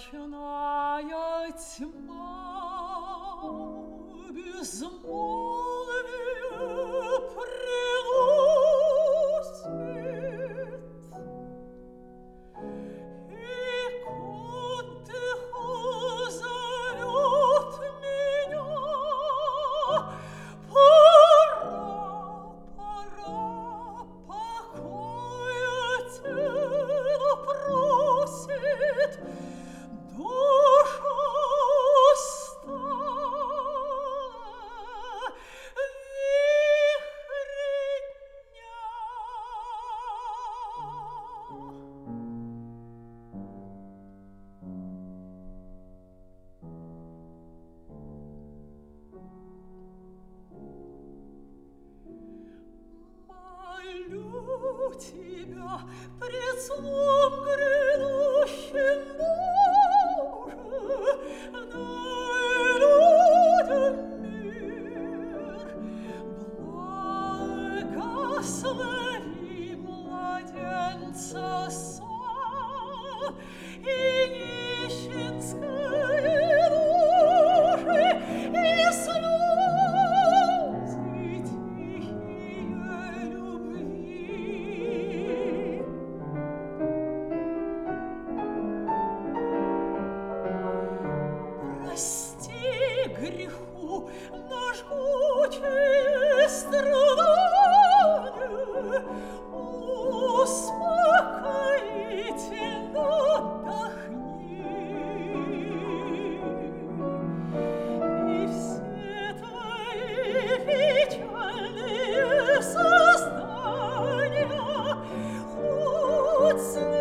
Ночная тьма, безмолвие приносит, и отдыху зовет меня. Пора, покоя тело просит, душа устала, вихри дня. Молю тебя пред сном грядущим, Боже, дай людям мир, благослови младенца сон и нищенские души, и слезы тихие любви. Прости греху на жгучее страдание, успокоительно отдохни. И все твои печальные создания хоть